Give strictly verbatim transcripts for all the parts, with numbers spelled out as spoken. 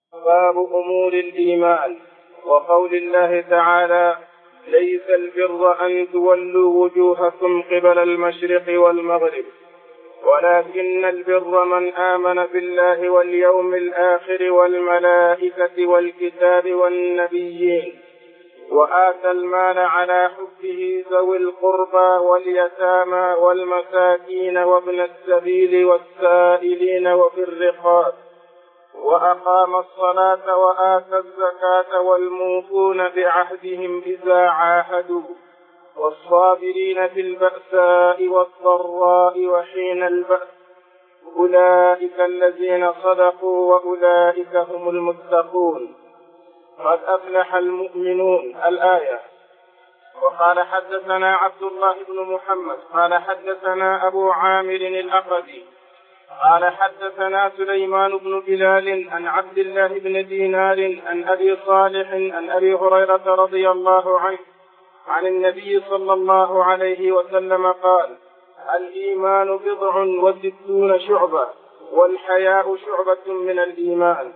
باب أمور الإيمان. وقول الله تعالى: ليس البر أن تولوا وجوهكم قبل المشرق والمغرب ولكن البر من آمن بالله واليوم الآخر والملائكة والكتاب والنبيين وآتى المال على حبه ذوي القربى واليتامى والمساكين وابن السبيل والسائلين وفي الرقاب وأقام الصلاة وآتى الزكاة والموفون بعهدهم إذا عاهدوا والصابرين في البأساء والضراء وحين البأس أولئك الذين صدقوا وأولئك هم المتقون قد أفلح المؤمنون. الآية. وقال حدثنا عبد الله بن محمد قال حدثنا أبو عامر الأقدي قال حدثنا سليمان بن بلال عن عبد الله بن دينار عن أبي صالح عن أبي هريرة رضي الله عنه عن النبي صلى الله عليه وسلم قال: الإيمان بضع وستون شعبة والحياء شعبة من الإيمان.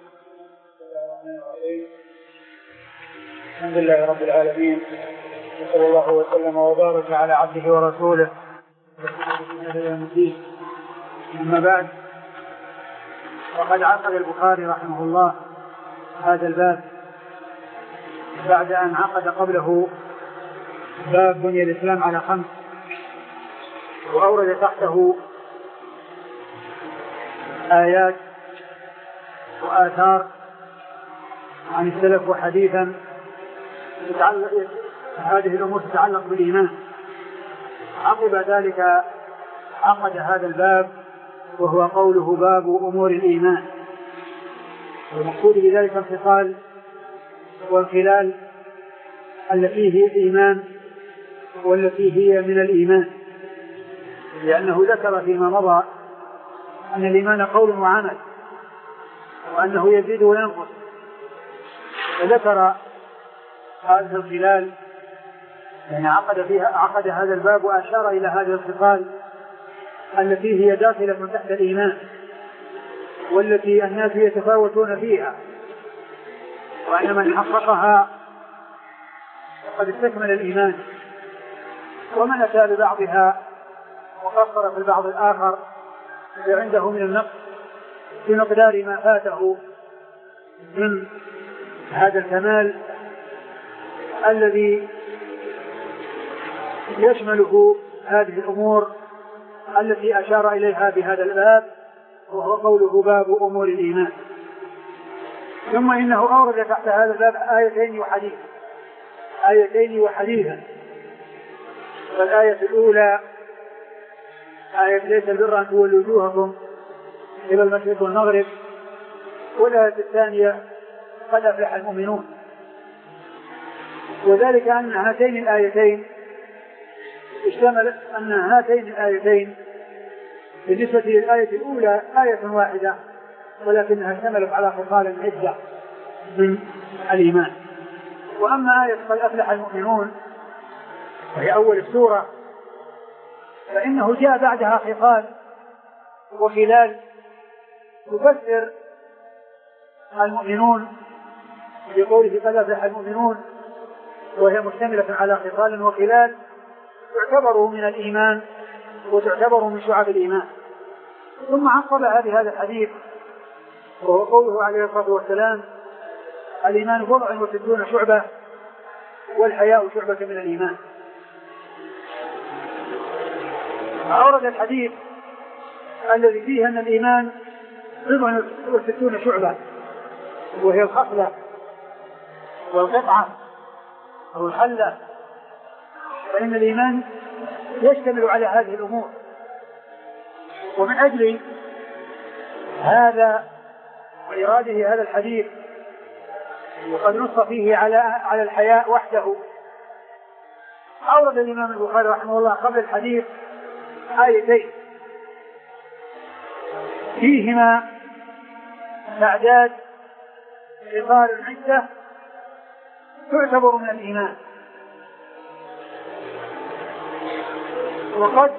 الحمد لله رب العالمين، وصلى الله وسلم وبارك على عبده ورسوله أما بعد، وقد عقد البخاري رحمه الله هذا الباب بعد أن عقد قبله باب بني الإسلام على خمس، وأورد تحته آيات وآثار عن السلف وحديثا هذه الأمور تتعلق بالإيمان. عقب ذلك عقد هذا الباب وهو قوله باب أمور الإيمان، والمقصود بذلك انفصال والخلال التي هي الإيمان والتي هي من الإيمان، لأنه ذكر فيما مضى أن الإيمان قول وعمل وأنه يزيد وينقص، فذكر هذا الخلال يعني عقد فيها عقد هذا الباب وأشار إلى هذه الخصال التي هي داخلة تحت الإيمان والتي الناس يتفاوتون فيها، وأن من حققها قد استكمل الإيمان، ومن أتى ببعضها وقصر في البعض الآخر عنده من النقص في مقدار ما فاته من هذا الكمال الذي يشمله هذه الأمور التي أشار إليها بهذا الباب، وهو قوله باب أمور الإيمان. ثم إنه أورد تحت هذا الباب آيتين وحديثا آيتين وحديثا فالآية الأولى آية ليس البر أن تولوا وجوهكم إلى المشرق والمغرب، والآية الثانية قد أفلح المؤمنون. وذلك أن هاتين الآيتين اشتملت أن هاتين الآيتين بالنسبة للآية الأولى آية واحدة، ولكنها اشتملت على خصال عدة من الإيمان. وأما آية قد أفلح المؤمنون وهي أول السورة فإنه جاء بعدها خصال وخلال تفسر المؤمنون بقوله قد أفلح المؤمنون، وهي مشتملة على خصال وخلال تعتبر من الإيمان وتعتبر من شعب الإيمان. ثم عقبها بهذا الحديث وهو قوله عليه الصلاة والسلام: الإيمان بضع وستون شعبة والحياء شعبة من الإيمان. أورد الحديث الذي فيه أن الإيمان بضع وستون شعبة، وهي الخصلة والقطعة أو الحلة، فإن الإيمان يشتمل على هذه الأمور. ومن أجل هذا وإراده هذا الحديث وقد نص فيه على على الحياء وحده، أورد الإمام البخاري رحمه الله قبل الحديث آيتين فيهما تعداد خصال عدة تعتبر من الإيمان. وقد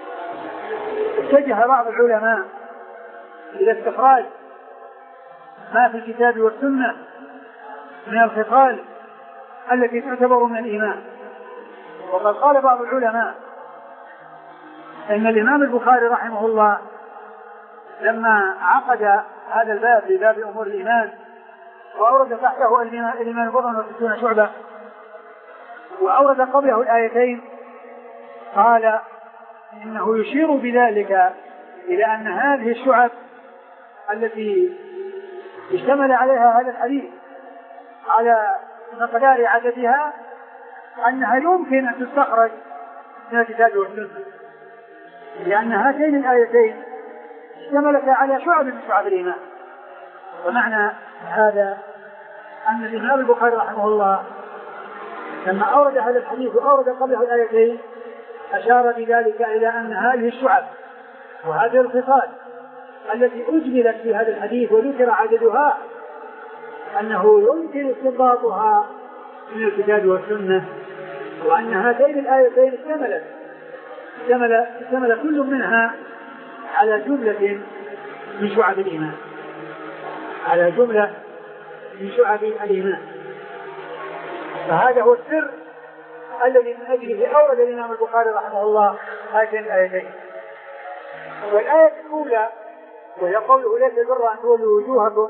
اتجه بعض العلماء إلى استخراج ما في الكتاب والسنة من الخصال التي تعتبر من الإيمان. وقد قال بعض العلماء إن الإمام البخاري رحمه الله لما عقد هذا الباب بباب أمور الإيمان وأورد تحته الإيمان بضع وستون شعبة وأورد قبله الآيتين قال إنه يشير بذلك إلى أن هذه الشعب التي اشتمل عليها هذا الحديث على مقدار عددها أنها يمكن أن تستخرج من الكتاب والسنة، لأن هاتين الآيتين اشتملتا على شعب من شعب الإيمان. ومعنى هذا أن الإمام البخاري رحمه الله لما أورد هذا الحديث وأورد قبله الآيتين أشار بذلك إلى أن هذه الشعب وهذه الخصال التي أجملت في هذا الحديث وذكر عددها أنه يمكن استنباطها من الكتاب والسنة، وأن هاتين الآيتين اشتملت اشتمل اشتمل كل منها على جملة من شعب الإيمان على جملة من شعب الإيمان. فهذا هو السر الذي من أجله أورد الإمام البخاري رحمه الله هاتين الآيتين. والآية الأولى وهي قوله ليس البر أن تولوا وجوهكم،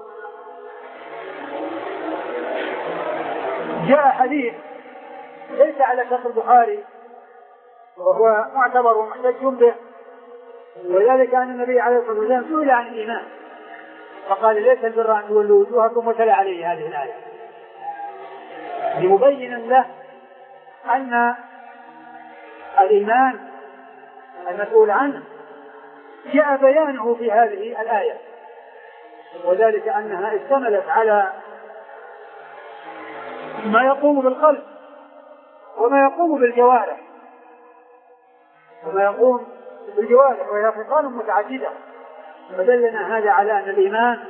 جاء حديث ليس على شرط البخاري وهو معتبر ومحتج به، وذلك أن النبي عليه الصلاة والسلام سئل عن الإيمان فقال ليس البر أن تولوا وجوهكم وتلا عليه هذه الآية لمبين له أن الإيمان المسؤول عنه جاء بيانه في هذه الآية، وذلك أنها اشتملت على ما يقوم بالقلب وما يقوم بالجوارح وما يقوم بالجوارح وهي خصال متعددة. فدلنا هذا على أن الإيمان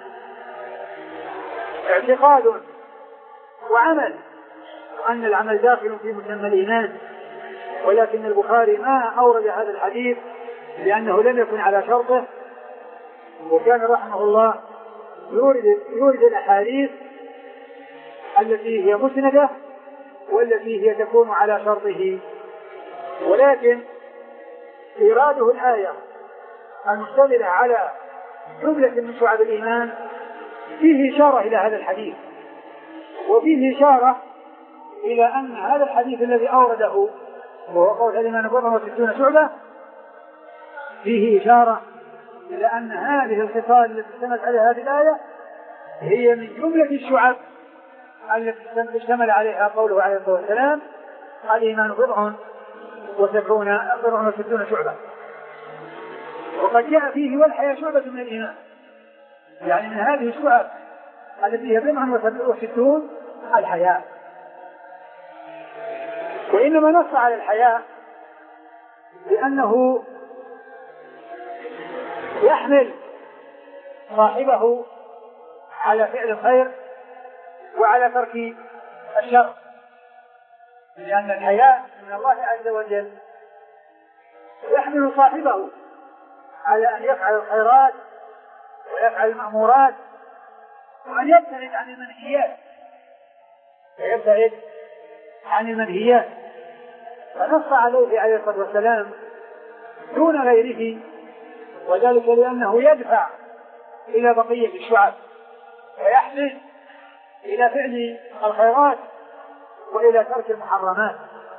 اعتقاد وعمل، وأن العمل داخل في مسمى الإيمان. ولكن البخاري ما أورد هذا الحديث لأنه لم يكن على شرطه، وكان رحمه الله يورد, يورد الأحاديث التي هي مسندة والتي هي تكون على شرطه. ولكن إراده الآية المشتملة على جملة من شعب الإيمان فيه إشارة إلى هذا الحديث، وفيه إشارة إلى أن هذا الحديث الذي أورده وهو قول الإيمان بضع وستون شعبة فيه إشارة إلى أن هذه الخصال التي اشتملت على هذه الآية هي من جملة الشعب التي اشتمل عليها قوله عليه الصلاة والسلام الإيمان بضع وسبعون بضع وستون شعبة. وقد جاء فيه والحياة شعبة من الإيمان، يعني من هذه الشعب التي هي بضع وستون الحياة. وإنما نص على الحياة لأنه يحمل صاحبه على فعل الخير وعلى ترك الشر، لأن الحياء من الله عز وجل يحمل صاحبه على أن يفعل الخيرات ويفعل المأمورات وأن يبتعد عن المنهيات ويبتعد عن المنهيات. فنص عليه عليه الصلاة والسلام دون غيره، وذلك لأنه يدفع إلى بقية الشعب ويحمل إلى فعل الخيرات وإلى ترك المحرمات.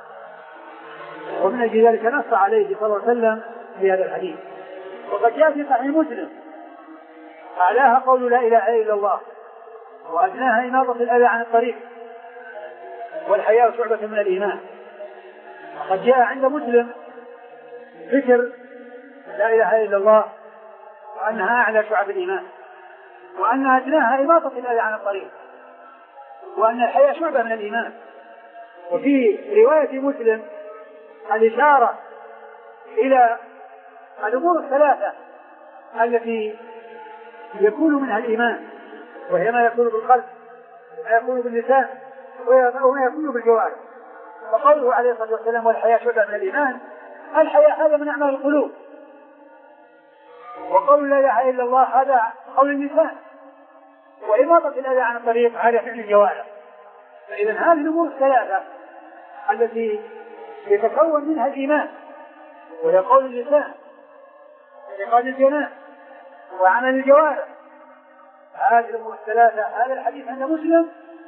ومن أجل ذلك نص عليه صلى الله عليه وسلم في هذا الحديث. وقد جاء في صحيح مسلم أعلاها قول لا إله إلا الله وأدناها إماطة الأذى عن الطريق والحياء شعبة من الإيمان. وقد جاء عند مسلم ذكر لا إله إلا الله وأنها أعلى شعب الإيمان وأن أدناها إماطة الأذى عن الطريق وأن الحياء شعبة من الإيمان. وفي رواية مسلم الإشارة إلى الأمور الثلاثة التي يكون منها الإيمان، وهي ما يكون بالقلب وما يكون باللسان وما يكون بالجوارح. وقوله عليه الصلاة والسلام والحياء شعبة من الإيمان، الحياء هذا من أعمال القلوب، وقول لا إله إلا الله هذا قول اللسان. وإماطة الأذى عن الطريق هذا فعل الجوارح. فإذا هذه الأمور الثلاثة التي يتكون منها الإيمان، وهي قول اللسان واعتقاد الجنان وعمل الجوارح، هذه الأمور الثلاثة هذا الحديث عند مسلم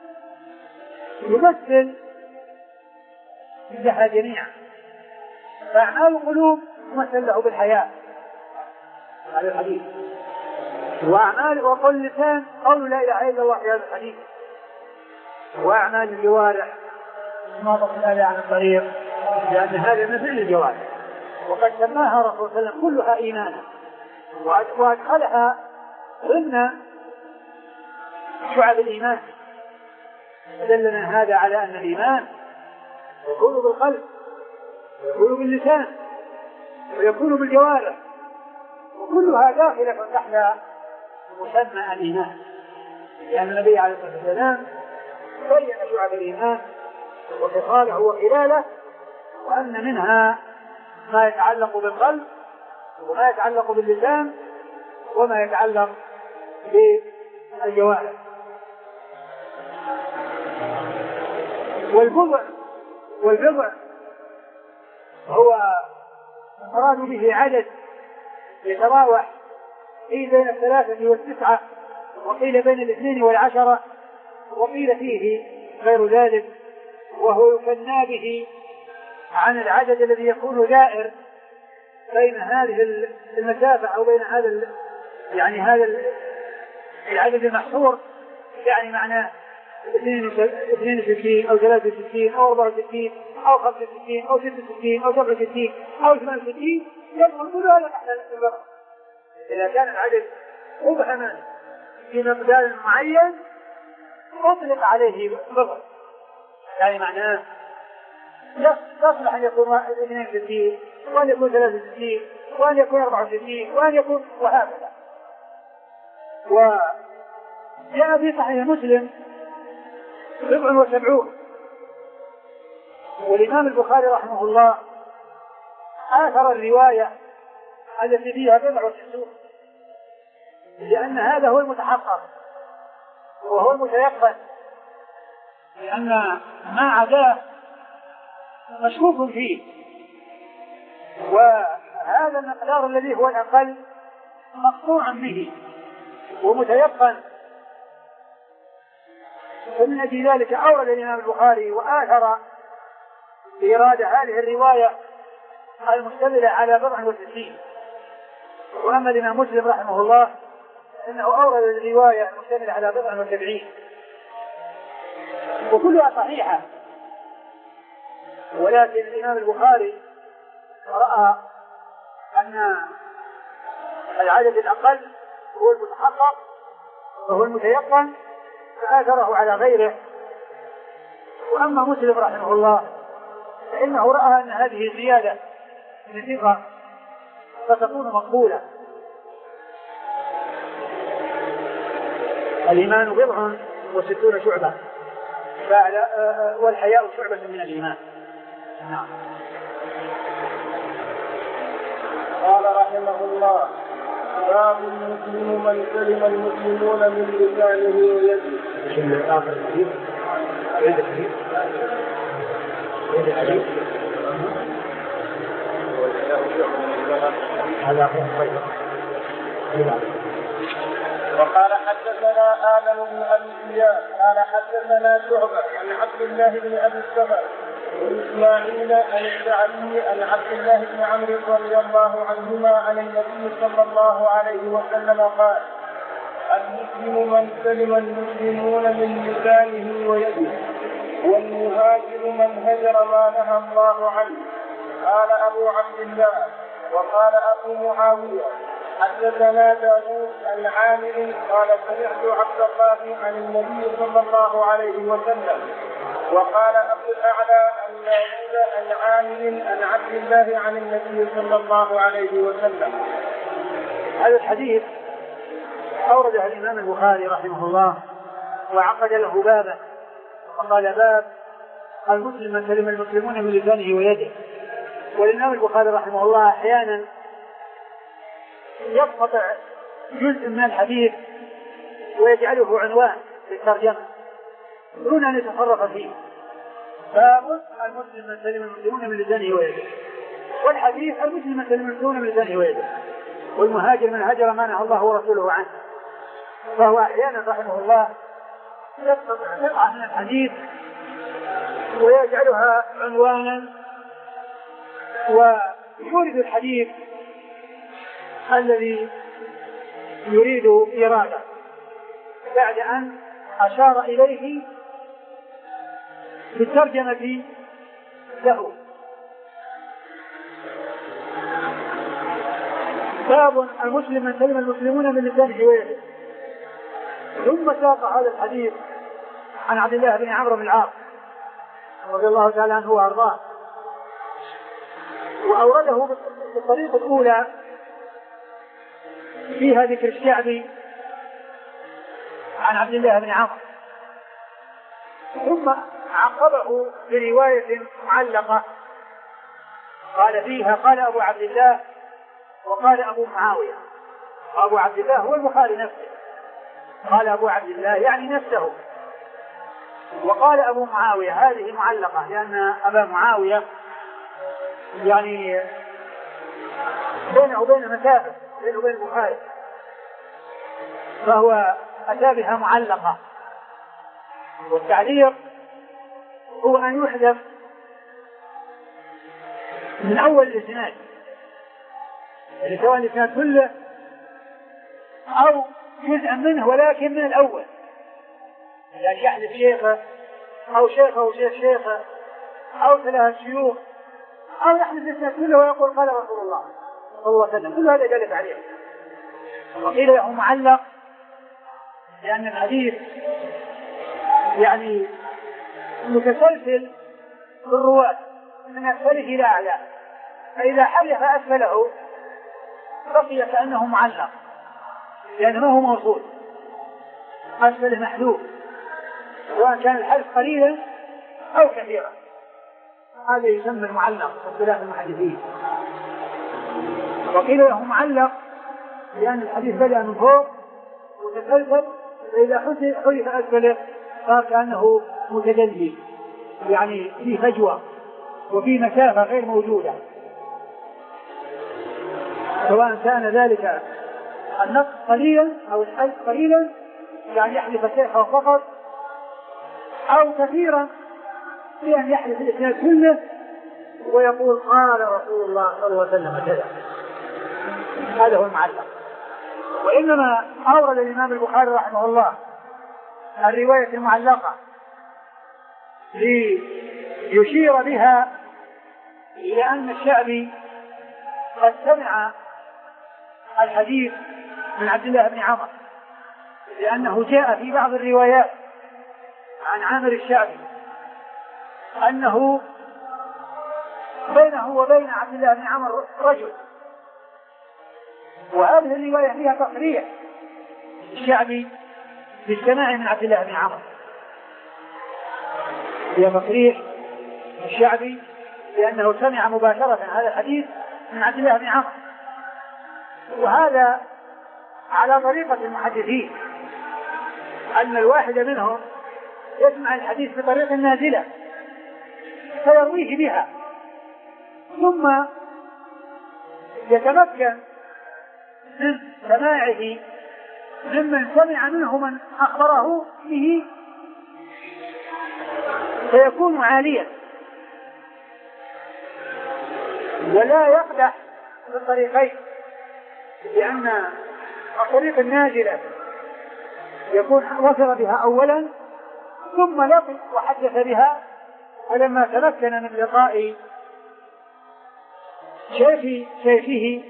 يمثل لها جميعا. فأعمال القلوب تمثل له بالحياة هذا الحديث، وأعمال وقول اللسان قول لا إله إلا الله في هذا الحديث، وأعمال الجوارح إماطة الأذى عن الطريق، لأن هذا مثل الجوارح، وقد سماها رسول الله صلى الله عليه وسلم كلها إيمانا وأدخلها ضمن شعب الإيمان. دلنا هذا على أن الإيمان يكون بالقلب ويكون باللسان ويكون بالجوارح، وكلها داخلة تحت مسمى الإيمان، لأن النبي عليه الصلاة والسلام بين شعب الإيمان وخصاله وخلاله، وأن منها ما يتعلق بالقلب وما يتعلق باللسان وما يتعلق بالجوارح. والبضع والبضع هو المراد به عدد يتراوح قيل بين الثلاثة والتسعة، وقيل بين الاثنين والعشرة، وقيل فيه غير ذلك، وهو يكنى به عن العدد الذي يكون دائر بين هذه المسافة أو بين هذا يعني هذا العدد المحصور، يعني معناه اثنين وستين أو ثلاثة وستين أو أربعة وستين أو خمسة وستين أو ستة وستين أو سبعة وستين أو ثمانية وستين، يدخل كل هذا تحت البر. إذا كان العدد مبهما في مقدار معين أطلق عليه بر، يعني معناه يصلح أن يكون اثنين وستين وأن يكون ثلاثة وستين وأن يكون أربعة وستين وأن يكون وهكذا. وجاء في صحيح مسلم بضع وسبعون، والإمام البخاري رحمه الله آثر الرواية التي فيها بضع وستون، لأن هذا هو المتحقق وهو المتيقن، لأن ما عداه مشكوك فيه، وهذا المقدار الذي هو الأقل مقطوعا به ومتيقن. ومن أجل ذلك أورد الإمام البخاري وآثر إرادة هذه الرواية المشتملة على بضع وستين. وأما الإمام مسلم رحمه الله إنه أورد الرواية المشتملة على بضع وسبعين، وكلها صحيحة، ولكن الإمام البخاري رأى أن العدد الأقل هو المتحقق وهو المتيقن فآثره على غيره. وأما مسلم رحمه الله فإنه رأى أن هذه الزيادة بثقة فتكون مقبولة. الإيمان بضع وستون شعبة، والحياء شعبة من الإيمان. نعم. قال رحمه الله: باب المسلم من سلم المسلمون من لسانه ويده. وقال حدثنا آدم بن أبي إياس قال حدثنا شعبة عن عبد الله بن أبي السفر وإسماعيل عن الشعبي عن عبد الله بن عمرو رضي الله عنهما عن النبي صلى الله عليه وسلم قال: المسلم من سلم المسلمون من لسانه ويده، والمهاجر من هجر ما نهى الله عنه. قال أبو عبد الله. وقال أبو معاوية: حدثنا داوود عن عامر قال: سمعت عبد الله عن النبي صلى الله عليه وسلم. وقال أبو الأعلى عن داوود عن عامر عن عبد الله عن النبي صلى الله عليه وسلم. هذا الحديث أورده الإمام البخاري رحمه الله وعقد له بابا، وقال: باب المسلم من سلم المسلمون من لسانه ويده. والإمام البخاري رحمه الله أحيانا يقطع جزء من الحديث ويجعله عنوان للترجمة دون أن يتصرف فيه. باب المسلم من سلم المسلمون من لسانه ويده، والحديث المسلم من سلم المسلمون من لسانه ويده، والمهاجر من هجر ما نهى الله ورسوله عنه. فهو أحيانا رحمه الله يقطع قطعة من الحديث ويجعلها عنوانا ويورد الحديث الذي يريد إرادة بعد أن أشار إليه في الترجمة له. باب المسلم من سلم المسلمون من لسانه ويده. ثم ساق هذا الحديث عن عبد الله بن عمرو بن العاص رضي الله تعالى عنه وارضاه، واورده بالطريقه الاولى فيها ذكر الشعبي عن عبد الله بن عمرو، ثم عقبه بروايه معلقه قال فيها قال ابو عبد الله وقال ابو معاويه. ابو عبد الله هو البخاري نفسه، قال ابو عبد الله يعني نفسه، وقال ابو معاويه هذه معلقه لان ابا معاويه يعني بينه وبين مسافه بينه وبين البخاري، فهو اتى بها معلقه. والتعليق هو ان يحذف من اول الاسناد، يعني سواء الاسناد كله او جزءا منه ولكن من الاول، يعني يحذف شيخه او شيخه وشيخ شيخه او ثلاث شيوخ، او يحذف الاسناد كله ويقول قال رسول الله صلى الله عليه وسلم. كل هذا جالس عليه. وقيل له معلق لان الحديث يعني متسلسل في الرواة من اسفله الى اعلاه، فاذا حذف اسفله بقي كانه معلق لانه ما هو موصول، اسفله محذوف سواء كان الحذف قليلا او كثيرا. هذا يسمى المعلق باختلاف المحدثين. وقيل له معلق لان الحديث بدا من فوق وتسلسل، فاذا حذف اسفله صار كانه متدلي، يعني في فجوه وفي مسافه غير موجوده، سواء كان ذلك النقص قليلا او الحذف قليلا يعني يحذف شيخه فقط، او كثيرا بأن يحذف الاسناد كله ويقول قال رسول الله صلى الله عليه وسلم كذا. هذا هو المعلق. وانما اورد الامام البخاري رحمه الله الروايه المعلقه ليشير بها الى ان الشعبي قد سمع الحديث من عبد الله بن عمرو، لأنه جاء في بعض الروايات عن عامر الشعبي أنه بينه وبين عبد الله بن عمرو رجل، وهذه الرواية فيها تصريح الشعبي بالسماع من عبد الله بن عمرو، فيها تصريح الشعبي لأنه سمع مباشرة هذا الحديث من عبد الله بن عمرو. وهذا على طريقة المحدثين أن الواحد منهم يسمع الحديث بطريق نازلة فيرويه بها، ثم يتمكن من سماعه ممن سمع منه من أخبره به فيكون عاليا، ولا يقدح في الطريقين، لأن الطريق النازلة يكون وصل بها أولا ثم لقي وحدث بها، فلما تمكن من لقاء شيخ شيخه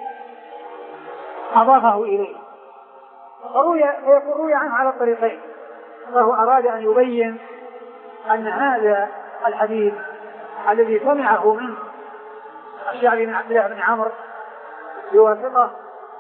أضافه إليه، فيكون روي عنه على الطريقين. فهو أراد أن يبين أن هذا الحديث الذي سمعه من الشعبي من عبد الله بن عمرو بواسطة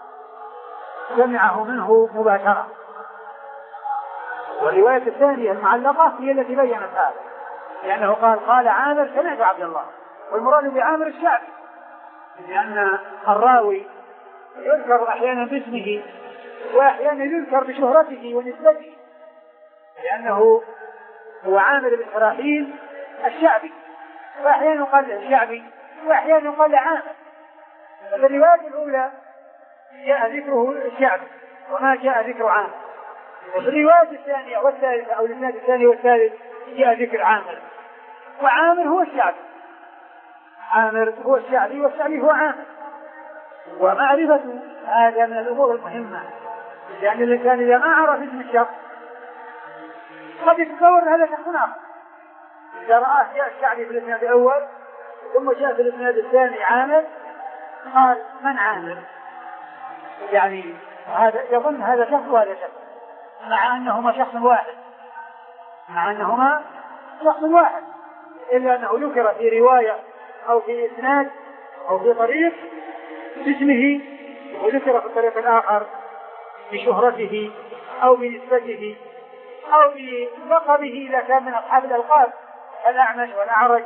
سمعه منه مباشرة. والرواية الثانية المعلقة هي التي بيّنت هذا، لأنه قال قال عامر سمعت عبد الله، والمراد بعامر الشعبي، لأن الراوي يذكر أحيانا باسمه وأحيانا يذكر بشهرته ونسبته، لأنه هو عامر بن شراحيل الشعبي، وأحيانا يقال له الشعبي وأحيانا يقال له عامر. في الرواية الأولى جاء ذكره الشعبي وما جاء ذكر عامر، وفي الرواية الثانية والثالثة أو الإسناد الثاني والثالث جاء ذكر عامر، وعامر هو الشعبي، عامر هو الشعبي والشعبي هو عامر. ومعرفة هذا من الأمور المهمة، لأن الإنسان إذا ما عرف اسم الشخص قد يتصور هذا شخص آخر. إذا رآه جاء الشعبي في الإسناد الأول ثم جاء في الإسناد الثاني عامر قال من عامر؟ يعني هذا يظن هذا شخص وهذا شخص، مع أنهما شخص واحد، مع أنهما شخص واحد، إلا أنه ذكر في رواية أو في إسناد أو في طريق باسمه، وذكر في الطريق الآخر بشهرته أو بنسبته أو بلقبه إذا كان من أصحاب الألقاب الأعمش والأعرج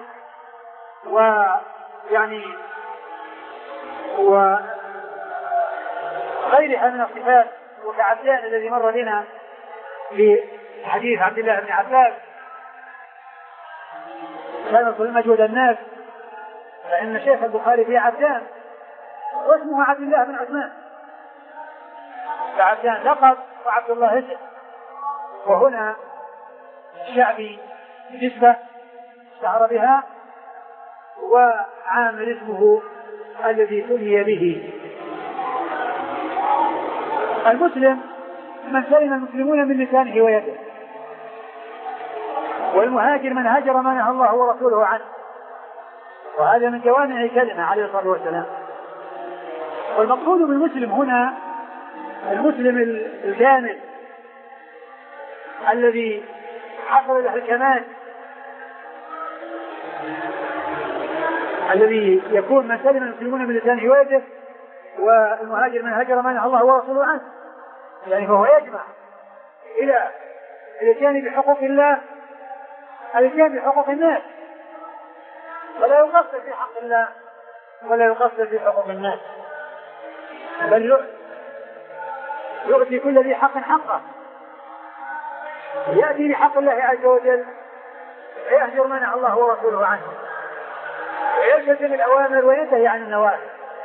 ويعني وغيرها من الصفات، وكعبدان الذي مر بنا في حديث عبد الله بن عباس كان يقول مجهود الناس، فإن شيخ البخاري في عبدان واسمه عبد الله بن عثمان، فعبدان لقب وعبد الله اسم. وهنا الشعبي نسبة اشتهر بها، وعامر اسمه الذي سمي به. المسلم من سلم المسلمون من لسانه ويده، والمهاجر من هاجر ما نهى الله ورسوله عنه، وهذا من جوامع كلمة عليه الصلاة والسلام. والمقصود بالمسلم هنا المسلم الكامل الذي حصل له الكمال، الذي يكون من سلم المسلمون من لسانه ويده، والمهاجر من هاجر ما نهى الله ورسوله عنه، يعني فهو يجمع إلى الاتيان بحقوق الله الاتيان بحقوق الناس، ولا يقصر في حق الله ولا يقصر في حقوق الناس، بل يؤتي كل ذي حق حقه، يأتي بحق الله عز وجل ويهجر ما نهى الله ورسوله عنه، ويلتزم الأوامر وينتهي عن النواهي،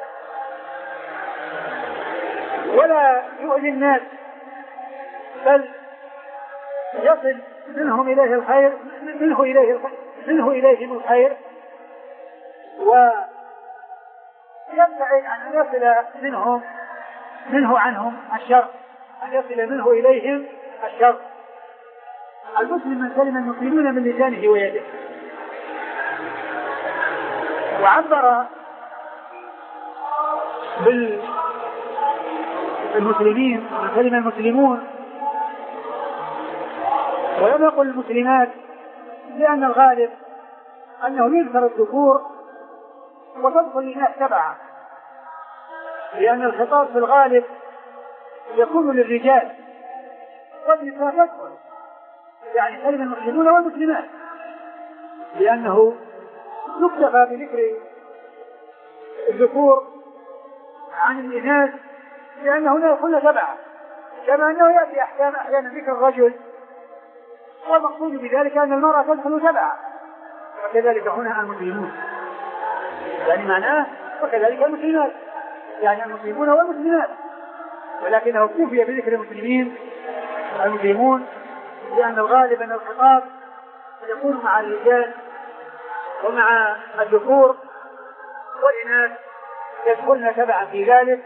ولا يؤذي الناس، بل يصل منهم إليه الخير منه إليه الخير منه إليهم الخير، ويبتعد عن أن يصل منهم منه عنهم الشر، أن يصل منه إليهم الشر. المسلم من سلم المسلمون من لسانه ويده. وعبر بالمسلمين من سلم المسلمون، ولم يقل المسلمات، لأن الغالب أنه يذكر الذكور وتدخل الناس تبعا، لأن الخطاب في الغالب يكون للرجال والنساء تدخل، يعني سلم المسلمون والمسلمات، لأنه يكتفى بذكر الذكور عن الإناث لأنه لا يدخل تبعا، كما أنه يأتي أحكام أحيانا ذكر الرجل، والمقصود بذلك أن المرأة تدخل تبعا، وكذلك هنا المسلمون، يعني معناه وكذلك المسلمات، يعني المسلمون والمسلمات، ولكنه اكتفي بذكر المسلمين المسلمون، لأن الغالب أن الخطاب يكون مع الرجال ومع الذكور، والإناث يدخلن تبعا في ذلك.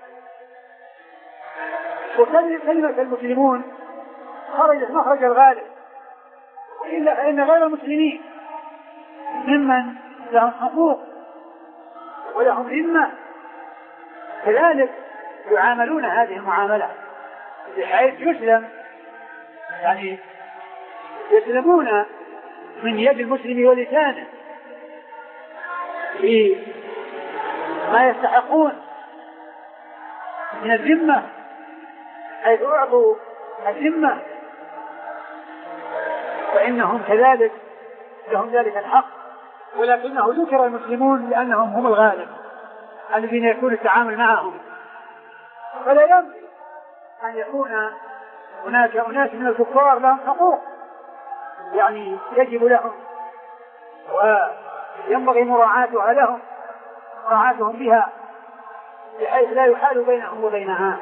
وكلمة المسلمون خرجت مخرج الغالب، إلا فإن غير المسلمين ممن لهم حقوق ولهم ذمة كذلك يعاملون هذه المعاملة، بحيث يسلم، يعني يسلمون من يد المسلم ولسانه في ما يستحقون من الذمة، حيث أعطوا الذمة فإنهم كذلك لهم ذلك الحق، ولكنه ذكر المسلمون لأنهم هم الغالب الذين يكون التعامل معهم، فلا ينبغي أن يكون هناك أناس من الكفار لهم حقوق يعني يجب لهم وينبغي مراعاتها لهم مراعاتهم بها بحيث لا يحال بينهم وبينها.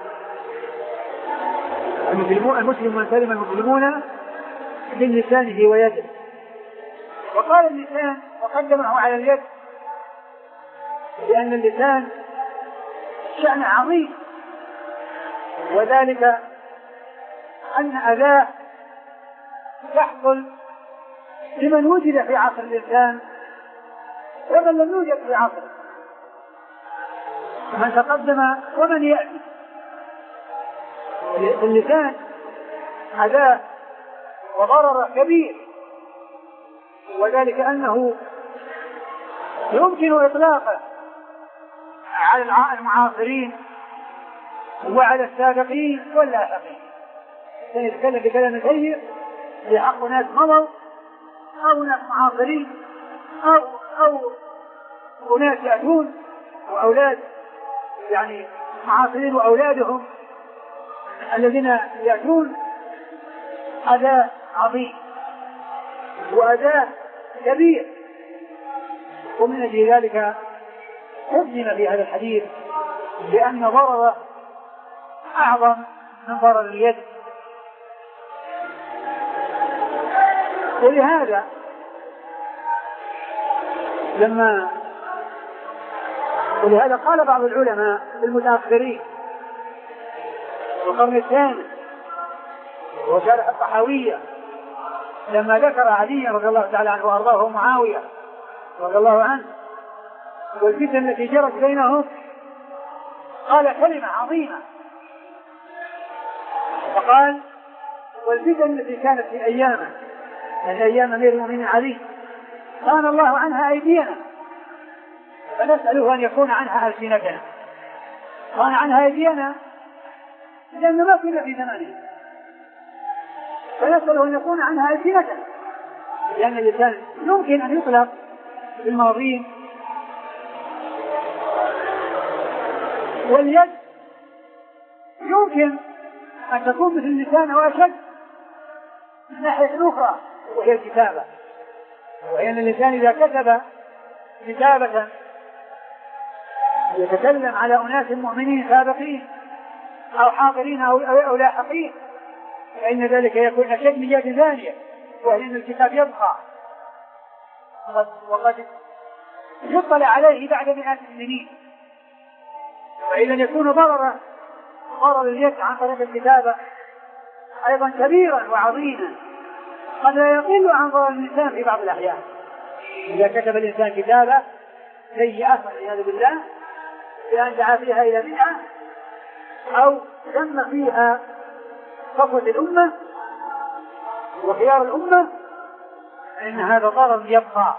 المسلم من سلم المسلمون من لسانه ويده. وقال اللسان وقدمه على اليد لأن اللسان شأن عظيم، وذلك أن أذاه يحصل لمن وجد في عصر الإنسان ومن لم يوجد في عصره، من تقدم ومن يأتي. اللسان أذاه وضرر كبير، وذلك أنه يمكن إطلاقه على المعاصرين وعلى السابقين واللاحقين. سيتكلم بكلام سيء لحق ناس مضوا أو ناس معاصرين أو أو أناس يأتون وأولاد يعني معاصرين وأولادهم الذين يأتون. أذى عظيم وأذى كبير، ومن أجل ذلك حزم في هذا الحديث لأن ضرره أعظم من ضرر اليد. ولهذا لما ولهذا قال بعض العلماء المتأخرين القرن الثاني وشارح الطحاوية لما ذكر علي رضي الله تعالى عنه وأرضاه ومعاوية رضي الله عنه والفتن التي جرت بينهم قال كلمة عظيمة فقال والفتن التي كانت في أيامه من أيام أمير المؤمنين علي كان الله عنها أيدينا فنسأله أن يكون عنها ألسنتنا. كان عنها أيدينا لأنه ما كنا في زمانه، فنسأله أن يكون عنها ألسنتنا لأن اللسان يمكن أن يطلق في الماضين، واليد يمكن أن تكون مثل اللسان أو أشد من ناحية أخرى وهي الكتابة. وهي أن اللسان إذا كتب كتابة يتكلم على أناس مؤمنين سابقين أو حاضرين أو, أو لاحقين فإن ذلك يكون أشد من جهة ثانية، وهي أن الكتاب يبقى وقد يطلع عليه بعد مئات السنين. فإذا يكون ضرر ضرر اليد عن طريق الكتابة أيضا كبيرا وعظيما قد لا يقل عن ضرر الإنسان في بعض الأحيان. إذا كتب الإنسان كتابة سيئة والعياذ بالله بأن دعا فيها إلى بدعة أو ذم فيها صفوة الأمة وخيار الأمة فإن هذا ضرر يبقى،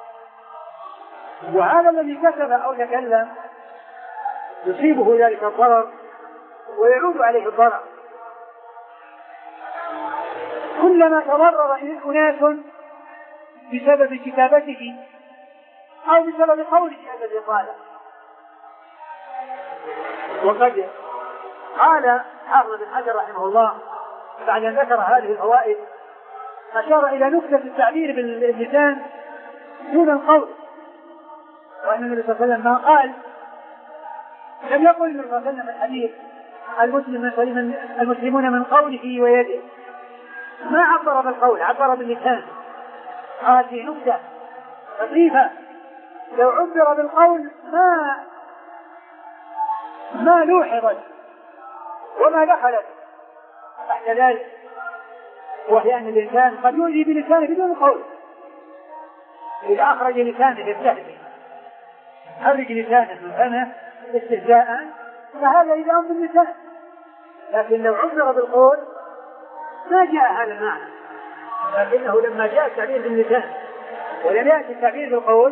وهذا الذي كتب أو تكلم يصيبه ذلك الضرر ويعود عليه الضرر. كلما تضرر أناس بسبب كتابته أو بسبب قوله الذي قاله. وقد قال حافظ بن حجر رحمه الله بعد أن ذكر هذه الفوائد أشار إلى نكتة التعبير باللسان دون القول، وأن النبي صلى الله عليه وسلم ما قال لم يقل النبي صلى الله عليه وسلم الحديث المسلم من سلم المسلمون من قوله ويده، ما عبر بالقول عبر باللسان. هذه نكتة لطيفة لو عبر بالقول ما ما لوحظت وما دخلت تحت ذلك، وهي أن الإنسان قد يؤذي بلسانه بدون قول. إذا أخرج لسانه يستهزئ خرج لسانه من فمه استهزاء فهذا إذا باللسان، لكن لو عبر بالقول ما جاء هذا المعنى، لكنه لما جاء التعبير باللسان ولم يأتي التعبير بالقول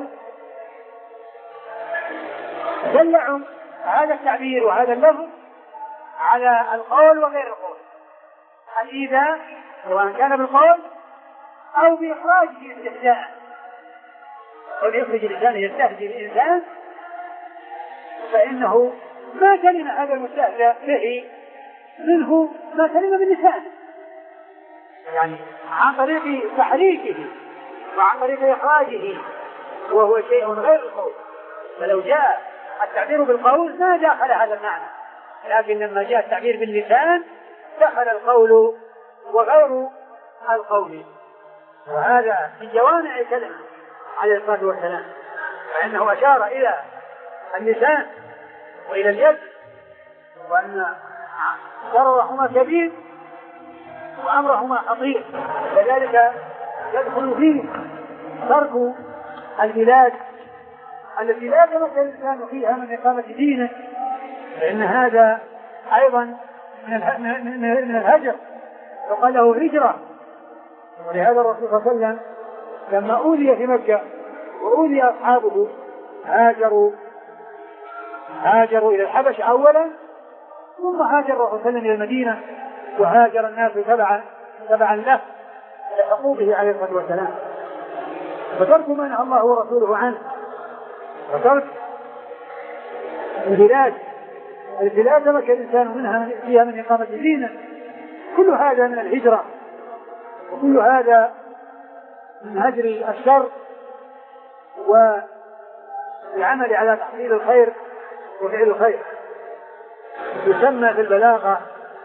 دلعوا هذا التعبير وهذا اللفظ على القول وغير القول، الإيذاء سواء كان بالقول أو بإخراجه استهزاء، أو يخرج لسانه يستهزئ الإنسان فإنه ما كلمة هذا المستهزئ به منه ما سلم باللسان، يعني عن طريق تحريكه وعن طريق إخراجه، وهو شيء غير القول. فلو جاء التعبير بالقول ما دخل هذا المعنى، لكن لما جاء التعبير باللسان دخل القول وغير القول. وهذا من جوامع الكلم عليه الصلاة والسلام، فإنه أشار إلى اللسان وإلى اليد، وأن ضررهما كبير وأمرهما خطير، لذلك يدخل فيه ترك البلاد التي لا يتمكن الإنسان فيها من إقامة دينه، لأن هذا أيضا من الهجر، وقال له هجرة. ولهذا الرسول صلى الله عليه وسلم لما أوذي في مكة وأوذي أصحابه هاجروا هاجروا إلى الحبش أولا، ثم هاجر الرسول صلى الله عليه وسلم إلى المدينة، وهاجر الناس تبعا تبعا له لحقوقه عليه الصلاة والسلام. فترك ما نهى الله ورسوله عنه، وترك البلاد التي لا يتمكن الإنسان منها فيها من إقامة دينه، كل هذا من الهجرة، وكل هذا من هجر الشر والعمل على تحصيل الخير وفعل الخير. يسمى في البلاغة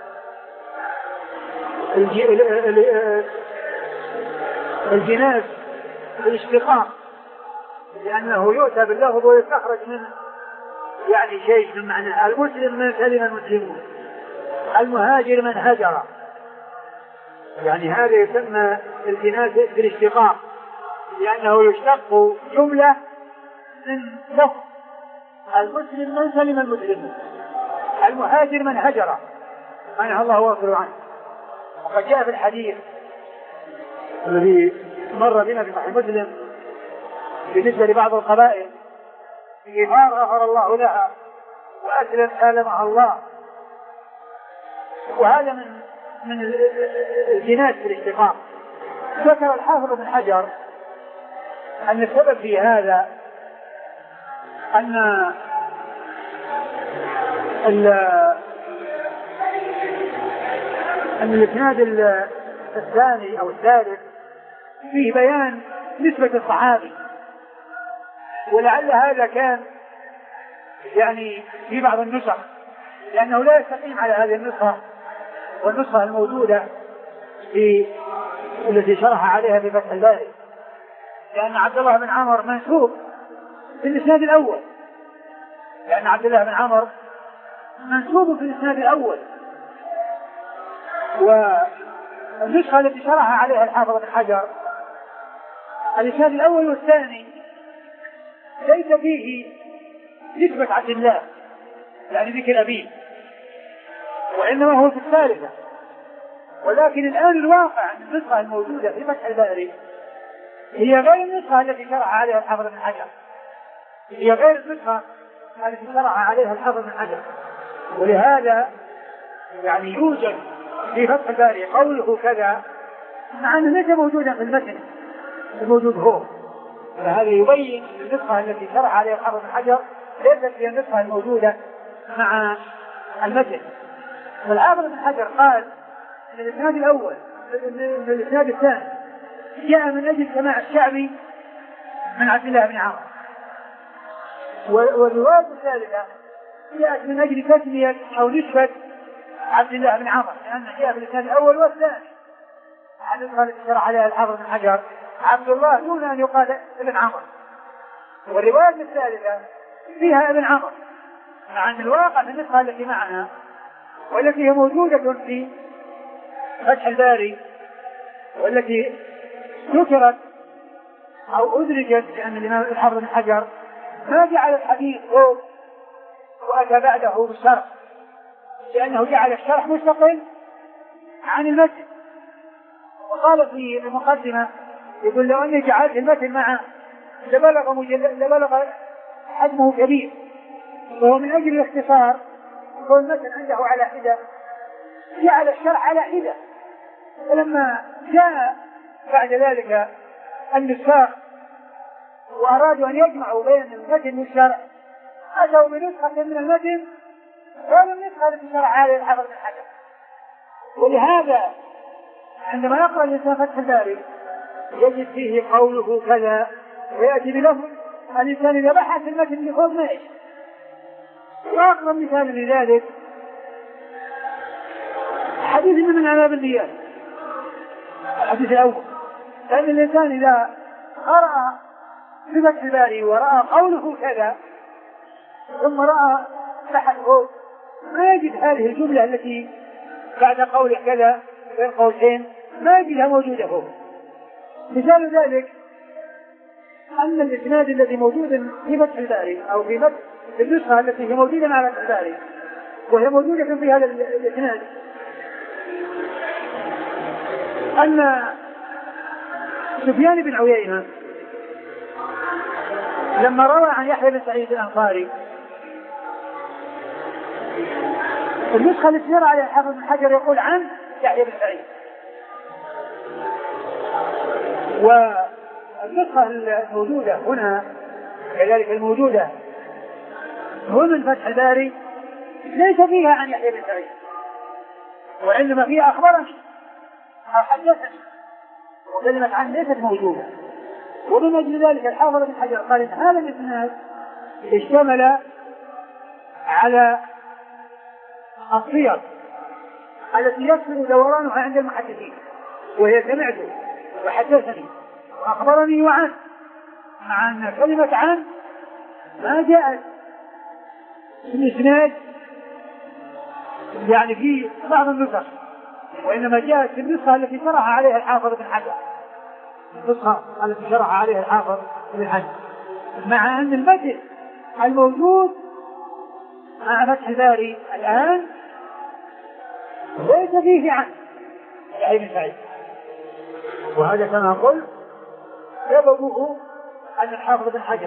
الجناس الاشتقاق، لأنه يؤتى باللفظ ويستخرج منه يعني شيء من معنى المسلم من سلم المسلمون، المهاجر من هجر، يعني هذا يسمى الجناس بالاشتقاق، لأنه يشتق جملة من لفظ المسلم من سلم المسلمون، المهاجر من هجر ما نهى الله ورسوله عنه. وقد جاء في الحديث الذي مر بنا في صحيح مسلم بالنسبة لبعض القبائل إيثار غفر الله لها وأسلم سالمها الله، وهذا من من الجناس في الاشتقاق. ذكر الحافظ بن حجر أن السبب في هذا أن أن الإسناد الثاني أو الثالث فيه بيان نسبة الصحابي، ولعل هذا كان يعني في بعض النسخ، لأنه لا يستقيم على هذه النسخة والنسخة الموجودة في التي شرح عليها في فتح الباري، لأن عبد الله بن عمر منسوب في الإسناد الأول، لأن عبد الله بن عمر منسوب في الإسناد الأول، والنسخة التي شرح عليها الحافظ بن حجر الإسناد الأول والثاني ليس فيه نسبة عبد الله يعني ذكر أبيه، وإنما هو في الثالثة. ولكن الآن الواقع أن النسخة الموجودة في فتح الباري هي غير النسخة التي شرح عليها الحافظ بن حجر، هي غير النسخة التي شرح عليها الحافظ بن حجر. ولهذا يعني يوجد في فتح الباري قوله كذا مع أنه ليس موجودا في المتن الموجود هو، فهذا يبين النسخة التي شرح عليها الحافظ بن حجر ليست هي النسخة الموجودة مع المتن. فالحافظ بن حجر قال ان الاسناد الاول من الاسناد الثاني جاء من اجل سماع الشعبي من عبد الله بن عمرو، والرواية الثالثة جاءت من اجل تسمية او نسبة عبد الله بن عمرو، لأن جاء في الاسناد الاول والثاني الحديث الذي شرح عليها الحافظ بن حجر عبد الله دون ان يقال ابن عمرو، والرواية الثالثة فيها ابن عمرو، مع ان الواقع في النسخة التي معنا والتي هي موجودة في فتح الباري والتي ذكرت أو أدرجت لأن الإمام الحافظ بن حجر ما جعل الحديث فوق وأتى بعده بالشرح، لأنه جعل الشرح مستقل عن المتن. وقال في المقدمة يقول لو أني جعلت المتن معه لبلغ, لبلغ حجمه كبير، وهو من أجل الاختصار يكون المتن عنده على حدة جعل الشرح على حدة. فلما جاء بعد ذلك النساخ وأرادوا أن يجمعوا بين المتن والشرح أتوا بنسخة من المتن ولم النسخة التي شرح عليها الحافظ بن حجر، ولهذا عندما يقرأ الإنسان فتح الباري يجد فيه قوله كذا ويأتي بلفظ الإنسان إذا بحث المتن اللي فوق ما يجد. وأقرب مثال لذلك حديث من عذاب النيات، الحديث الأول، لأن الإنسان إذا قرأ في فتح الباري ورأى قوله كذا ثم رأى تحت فوق ما يجد هذه الجملة التي بعد قوله كذا بين قوسين ما يجدها موجودة فوق. مثال ذلك أن الإسناد الذي موجود في فتح الباري أو في فتح النسخة التي هي موجودة مع فتح الباري وهي موجودة في هذا الإسناد أن سفيان بن عيينة لما روى عن يحيى بن سعيد الأنصاري النسخة التي يرى عليها الحافظ بن حجر يقول عن يحيى بن سعيد، والنسخة الموجودة هنا كذلك الموجودة هو من فتح الباري ليس فيها عن يحيى بن سعيد وإنما فيها أخبرني أو حدثني وكلمة عن ليست موجودة. ومن أجل ذلك الحافظ بن حجر قال إن هذا الإسناد اشتمل على الصيغ التي يكثر دورانها عند المحدثين وهي سمعته وحدثني وأخبرني وعن، مع أن كلمة عن ما جاءت في الإسناد يعني في بعض النسخ وإنما جاءت في النسخة التي شرح عليها الحافظ بن حجر، النسخة التي شرح عليها الحافظ بن حجر، مع أن المتن الموجود مع فتح الباري الآن ليس فيه عن يحيى بن سعيد. وهذا كما قلت سببه أن الحافظ بن حجر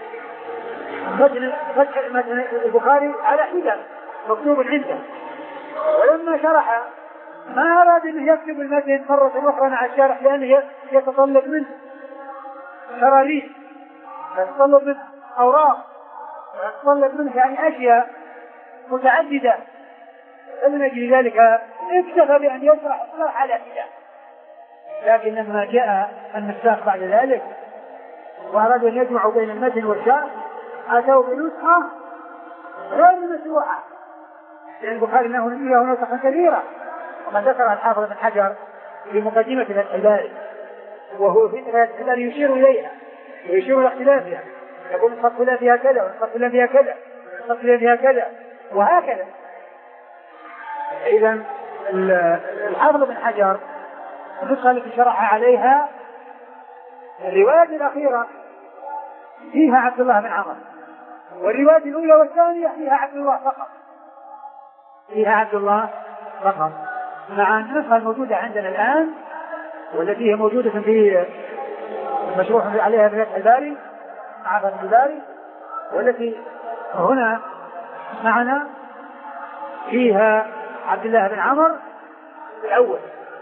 فتح متن البخاري على حدة مكتوب عنده، ولما شرح ما أراد أن يكتب المتن مرة أخرى مع الشرح لأنه يتطلب منه شراريس، يتطلب منه أوراق، يتطلب منه يعني أشياء متعددة، فمن أجل ذلك اكتفى بأن يشرح الشرح على حدة. لكن لما جاء النساخ بعد ذلك وأرادوا أن يجمعوا بين المتن والشرح أتوا بنسخة غير مسروحة، لأن البخاري أنه له نسخة كثيرة وما ذكرها الحافظ بن حجر في مقدمة فتح الباري، وهو في فتح الباري يشير إليها ويشير إلى اختلافها، يقول نسخة فيها كذا ونسخة فيها كذا ونسخة فيها كذا وهكذا. إذن الحافظ بن حجر النسخة التي شرح عليها الرواية الأخيرة فيها عبد الله بن عمر، والرواية الأولى والثانية فيها عبد الله فقط، فيها عبد الله فقط، مع النسخة الموجودة عندنا الآن والتي هي موجودة في مشروح عليها في فتح الباري مع فتح الباري، والتي هنا معنا فيها عبد الله بن عمر الأول.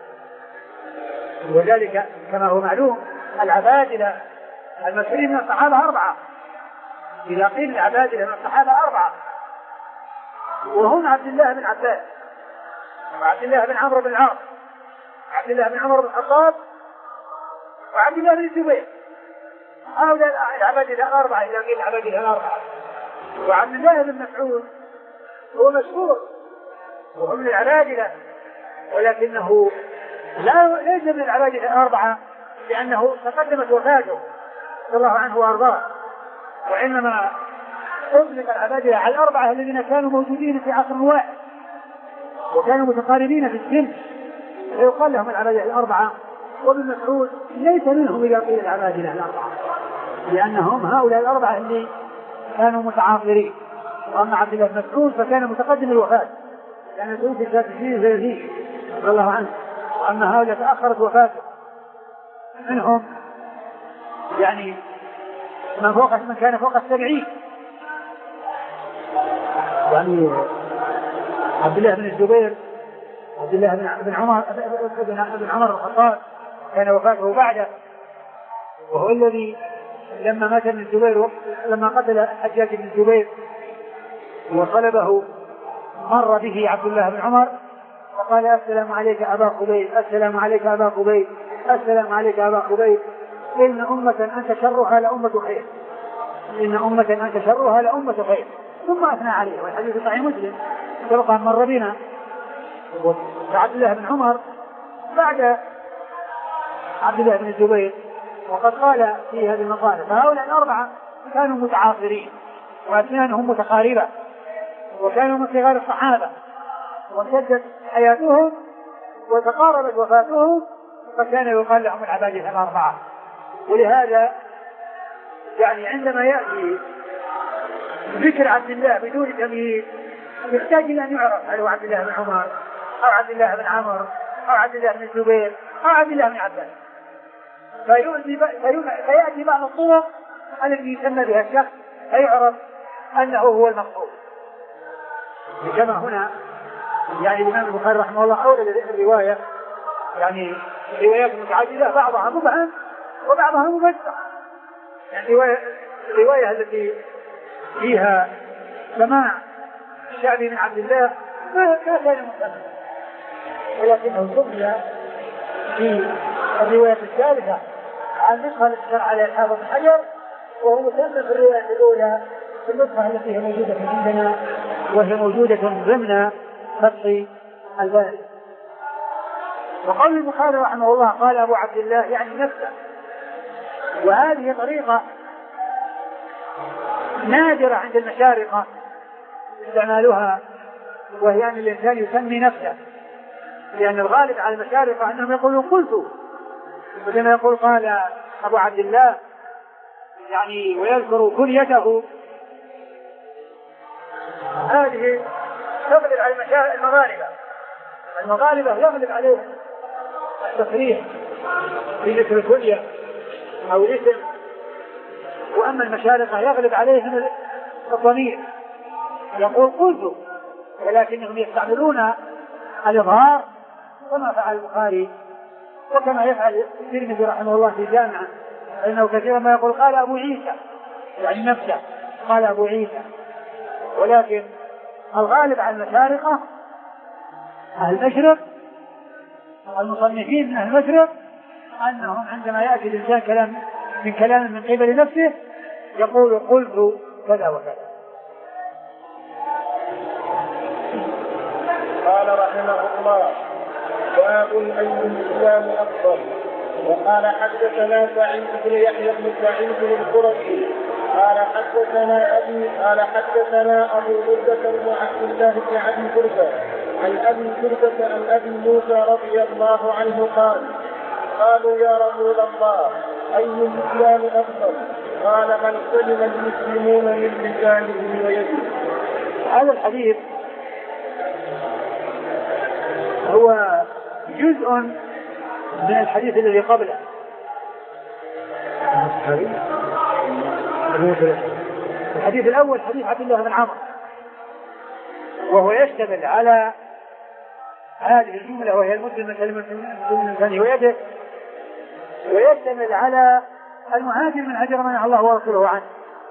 وذلك كما هو معلوم العبادلة المسؤولين من الصحابة أربعة، إذا قيل العبادلة من الصحابة أربعة وهم عبد الله بن عباس وعبد الله بن عمرو بن العاص وعبد الله بن عمر بن الخطاب وعبد الله بن الزبير. هؤلاء العبادلة الأربعة إذا قيل العبادلة الأربعة. وعبد الله بن مسعود هو مشهور وهو من العبادلة، ولكنه لا ليس من العبادلة الأربعة لأنه تقدمت وفاته رضي الله عنه وأرضاه، وإنما أطلق العبادلة على الأربعة الذين كانوا موجودين في عصر واحد وكانوا متقاربين في السن فيقال لهم العبادلة الأربعة. وابن مسعود ليس منهم إذا قيل العبادلة الأربعة لأنهم هؤلاء الأربعة اللي كانوا متعاصرين. وأما عبد الله بن مسعود فكان متقدم الوفاة كان توفي في سنة ثلاثين رضي الله عنه، وأما هؤلاء تأخرت وفاته منهم يعني من فوق من كان فوق السبعين، يعني عبد الله بن الزبير عبد الله بن عمر بن عمر الخطاب كان وفاته بعده، وهو الذي لما مات ابن الزبير لما قتل حجاج بن الزبير وطلبه مر به عبد الله بن عمر فقال السلام عليك أبا قبيل، السلام عليك أبا قبيل، السلام عليك أبا قبيل، إن أمة أنت شرها لأمة خير، إن أمة أنت شرها لأمة خير. ثم أثنى عليه، والحديث صحيح مسلم سبق أن مر بنا. وعبد الله بن عمر بعد عبد الله بن الزبير، وقد قال في هذه المقالة فهؤلاء الأربعة كانوا متعاصرين وأسنانهم متقاربة وكانوا من صغار الصحابة وامتدت حياتهم وتقاربت وفاتهم، فكان يقال لهم العبادة الأربعة. ولهذا يعني عندما يأتي ذكر عبد الله بدون تمييز يحتاج إلى أن يعرف هل هو عبد الله بن عمر أو عبد الله بن عمرو أو عبد الله بن الزبير أو عبد الله بن عباس، فيأتي بعض الصور التي يسمى بها الشخص فيعرف أنه هو المقصود. كما هنا يعني الإمام البخاري رحمه الله أورد الرواية يعني روايات متعددة بعضها مبهم وبعضها مفسر. يعني الرواية, الرواية التي فيها سماع الشعبي من عبد الله ما كان مفهما، ولكنه سمي في الرواية الثالثة عن نسخة الشرع على الحافظ بن حجر، وهو مسمى في الرواية الأولى في النسخة التي هي موجودة عندنا وهي موجودة ضمن فتح الباري. وقول البخاري رحمه الله قال أبو عبد الله يعني نفسه، وهذه طريقة نادرة عند المشارقة استعمالها، وهي أن الإنسان يسمي نفسه، لأن الغالب على المشارقة أنهم يقولوا قلت، وكما يقول قال أبو عبد الله يعني ويذكر كنيته. هذه تغلب على المغاربة، المغاربة يغلب عليهم التصريح في ذكر الكنية أو الاسم، وأما المشارقة يغلب عليهم الضمير يقول قلت، ولكنهم يستعملون الإظهار كما فعل البخاري وكما يفعل الترمذي رحمه الله في جامعه، لأنه كثيرا ما يقول قال أبو عيسى يعني نفسه قال أبو عيسى. ولكن الغالب على المشارقة أهل المشرق المصنفين من أهل المشرق أنهم عندما يأتي الإنسان كلام من كلام من قبل نفسه يقول قلت كذا وكذا. قال رحمه الله باب أي الإسلام أفضل. وقال حدثنا سعيد بن يحيى بن سعيد القرشي قال حدثنا أبي قال حدثنا أبو بردة بن عبد الله بن أبي بردة عن أبي بردة عن أبي موسى رضي الله عنه قال قالوا يا رسول الله أي الإسلام أفضل؟ قال من سلم المسلمون من لسانه ويده. هذا الحديث هو جزء من الحديث الذي قبله. الحديث الأول حديث عبد الله بن عمرو، وهو يشتمل على هذه الجملة وهي المسلم من كلمة لسانه ويده، ويشتمل على المهاجر من هجر منه الله ورسوله عنه.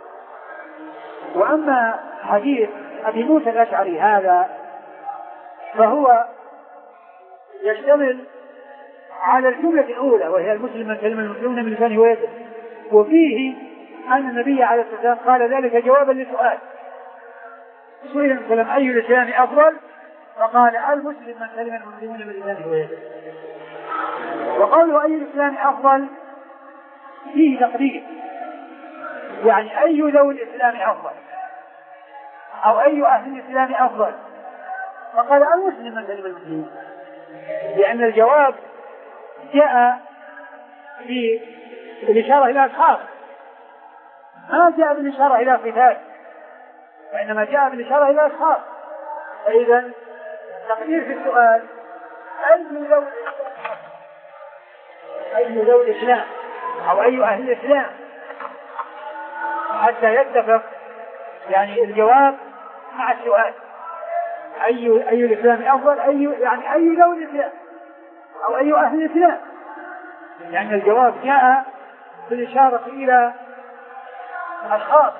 وأما حديث أبي موسى الأشعري هذا فهو يشتمل على الجملة الأولى وهي المسلم من كلمة المسلمون من لسانه ويده، وفيه أن النبي عليه الصلاة والسلام قال ذلك جوابا لسؤال سئل السلام أي الإسلام أفضل؟ فقال المسلم من كلمة المسلمون من لسانه ويده. وقوله أي الإسلام أفضل فيه تقدير، يعني أي ذوي الإسلام أفضل أو أي أهل الإسلام أفضل؟ فقال المسلم من كلمة المسلمين، لأن الجواب جاء في الإشارة إلى أشخاص، ما جاء بالإشارة إلى قتال، وإنما جاء بالإشارة إلى أشخاص. فإذا التقدير في السؤال أي ذوي أي ذوي الإسلام أو أي أهل الإسلام، حتى يتفق يعني الجواب مع السؤال أي أي الإسلام أفضل، أي يعني أي ذوي الإسلام أو أي أهل الإسلام، لأن يعني الجواب جاء بالإشارة إلى أشخاص.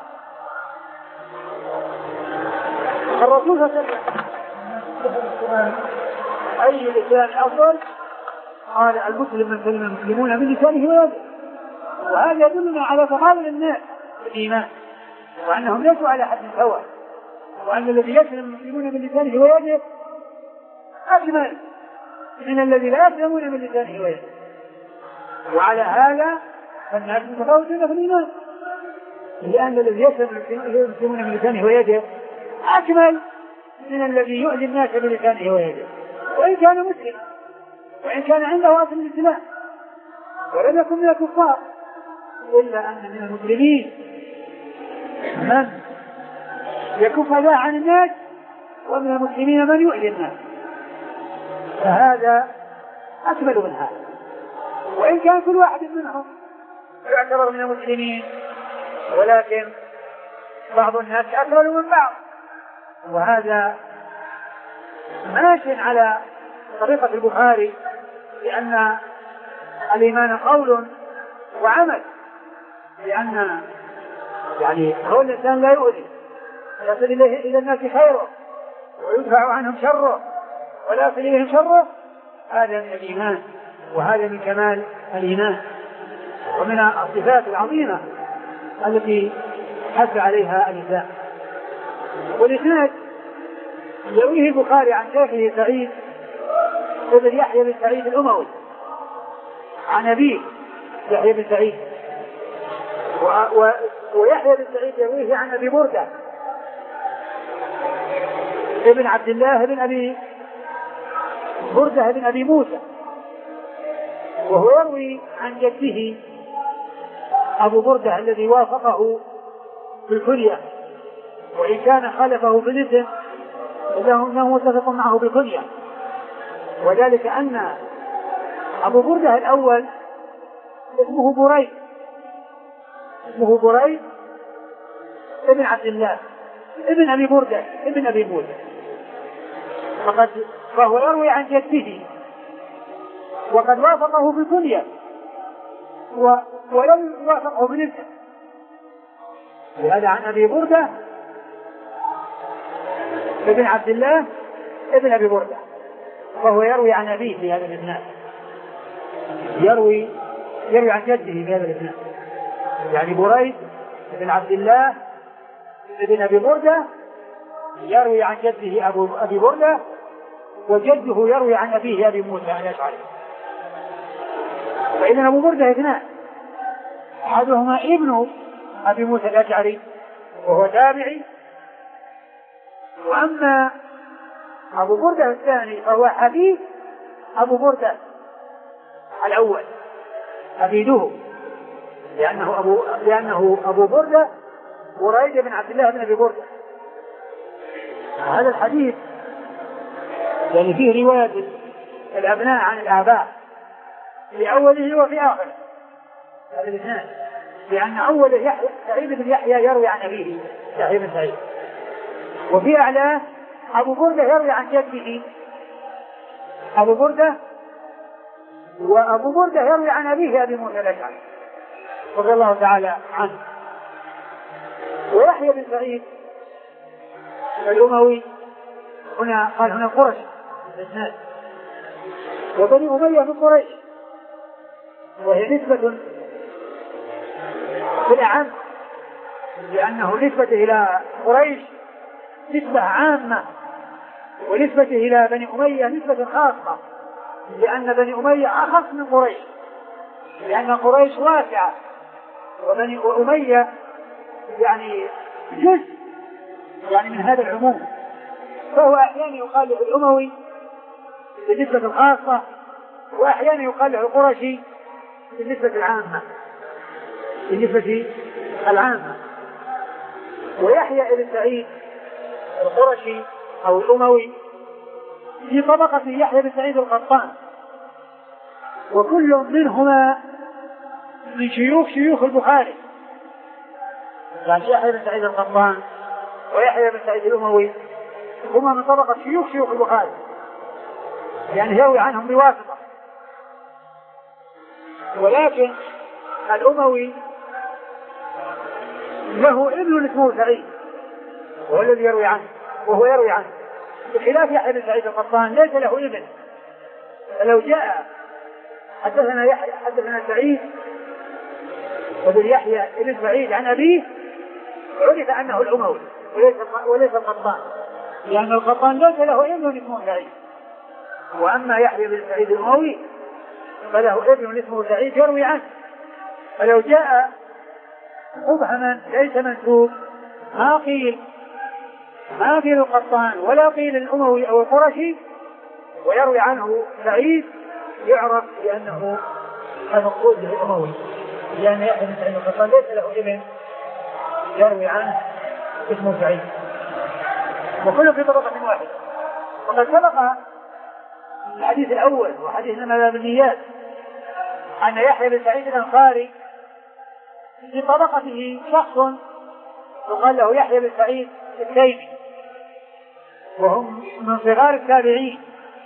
الرسول صلى الله عليه وسلم أي الإسلام أفضل؟ قال المسلم من سلم المسلمون من لسانه ويده. وهذا يدلنا على تفاضل الناس في الإيمان، وأنهم ليسوا على حد سواء، وأن الذي يسلم المسلمون من لسانه ويده أجمل من الذي لا يسلمون من لسانه ويده. وعلى هذا فالناس متفاوتون في الإيمان، لأن الذي يسلم المسلمون من لسانه ويده أجمل من الذي يؤذي الناس بلسانه ويده، وإن كان مسلم، وإن كان عنده أصل الإسلام ولم يكن من الكفار، إلا أن من المسلمين من يكف ذا عن الناس، ومن المسلمين من يؤذي الناس، فهذا أكمل من هذا. وإن كان كل واحد منهم يعتبر من المسلمين، ولكن بعض الناس أكمل من بعض، وهذا ماشي على طريقة البخاري، لأن الإيمان قول وعمل، لأن يعني قول الإنسان لا يؤذي، يصل إليه إلى الناس خيره ويدفع عنهم شره ولا يصل إليهم شره، هذا من الإيمان، وهذا من كمال الإيمان، ومن الصفات العظيمة التي حث عليها الإسلام. والإسناد يرويه البخاري عن شيخه سعيد ابن يحيى بن سعيد الأموي عن أبيه يحيى بن سعيد، و... و... ويحيى بن سعيد يرويه عن أبي بردة ابن عبد الله بن أبي بردة بن أبي موسى، وهو يروي عن جده أبو بردة الذي وافقه في الكلية، وإن كان خالفه في الاسم إنه متفق معه بالكلية، وذلك أن أبو بردة الأول اسمه بريد اسمه بريد ابن عبد الله ابن أبي بردة ابن أبي موسى، فقد فهو يروي عن جده وقد وافقه في الكلية و... ولم يوافقه بالاسم، لهذا عن أبي بردة ابن عبد الله ابن أبي بردة، فهو يروي عن أبيه في هذا الإسناد، يروي يروي عن جده في هذا الإسناد، يعني بريد ابن عبد الله ابن أبي بردة يروي عن جده أبو أبي بردة، وجده يروي عن أبيه أبي موسى الأشعري. فإذا أبو بردة اثنان، أحدهما ابن أبي موسى الأشعري وهو تابعي، وأما أبو بردة الثاني فهو حفيد أبو بردة الأول، حفيده، لأنه أبو لأنه أبو بردة بريد بن عبد الله بن أبي بردة. هذا الحديث يعني فيه رواية الأبناء عن الآباء في أوله وفي آخره، هذا الاثنان، لأن أوله يحيى سعيد بن يحيى يروي عن أبيه يحيى بن سعيد، وفي أعلاه أبو بردة يروي عن جده أبو بردة، وأبو بردة يروي عن أبيه أبي موسى الأشعري رضي الله تعالى عنه. ويحيى بن سعيد الأموي هنا قال هنا قرش الناس، وبني أمية من قريش، وهي نسبة في الأعم، لأنه نسبة إلى قريش نسبة عامة، ونسبة إلى بني أمية نسبة خاصة، لأن بني أمية أخص من قريش، لأن قريش واسعة، وبني أمية يعني جزء يعني من هذا العموم، فهو أحيانا يقال له الأموي بالنسبة الخاصة، وأحيانا يقال له القرشي بالنسبة العامة بالنسبة العامة. ويحيى بن سعيد القرشي أو الأموي في طبقة يحيى بن سعيد القطان، وكل منهما من شيوخ شيوخ البخاري، يعني يحيى بن سعيد القطان ويحيى بن سعيد الأموي هما من طبقة شيوخ شيوخ البخاري، يعني يروي عنهم بواسطة. ولكن الأموي له ابن اسمه سعيد وهو الذي يروي عنه وهو يروي عنه، بخلاف يحيى بن سعيد القطان ليس له ابن فلو جاء حدثنا يحيى حدثنا سعيد وابن يحيى ابن سعيد عن أبيه عرف أنه الأموي وليس وليس القطان، لأن القطان ليس له ابن اسمه سعيد، وأما يحيى بن سعيد الأموي فله ابن اسمه سعيد يروي عنه. فلو جاء مبهما ليس منسوب ما قيل ما قيل القطان ولا قيل الأموي أو القرشي ويروي عنه سعيد يعرف بأنه المقصود به الأموي، لأن يحيى بن سعيد القطان ليس له ابن يروي عنه اسمه سعيد، وكله في طبقة واحدة. وقد سبق الحديث الأول وحديث إنما بالنيات أن يحيى بن سعيد الأنصاري في طبقته شخص يقال له يحيى بن سعيد التيمي، وهم من صغار التابعين.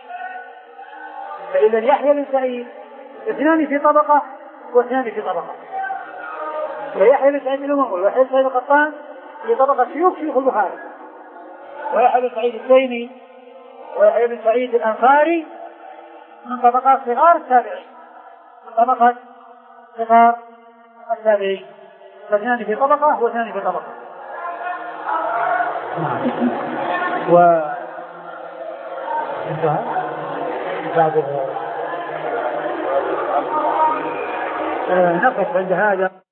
فإذا يحيى بن سعيد اثنان في طبقة واثنان في طبقة، ويحيى بن سعيد الأموي ويحيى بن سعيد القطان في طبقة شيوخ شيوخ البخاري، ويحيى بن سعيد التيمي ويحيى بن سعيد الأنصاري من طبقات صغار التابعين، من طبقة صغار التابعين، فاثنان في طبقة واثنان في طبقة. و بعد نقف عند هذا.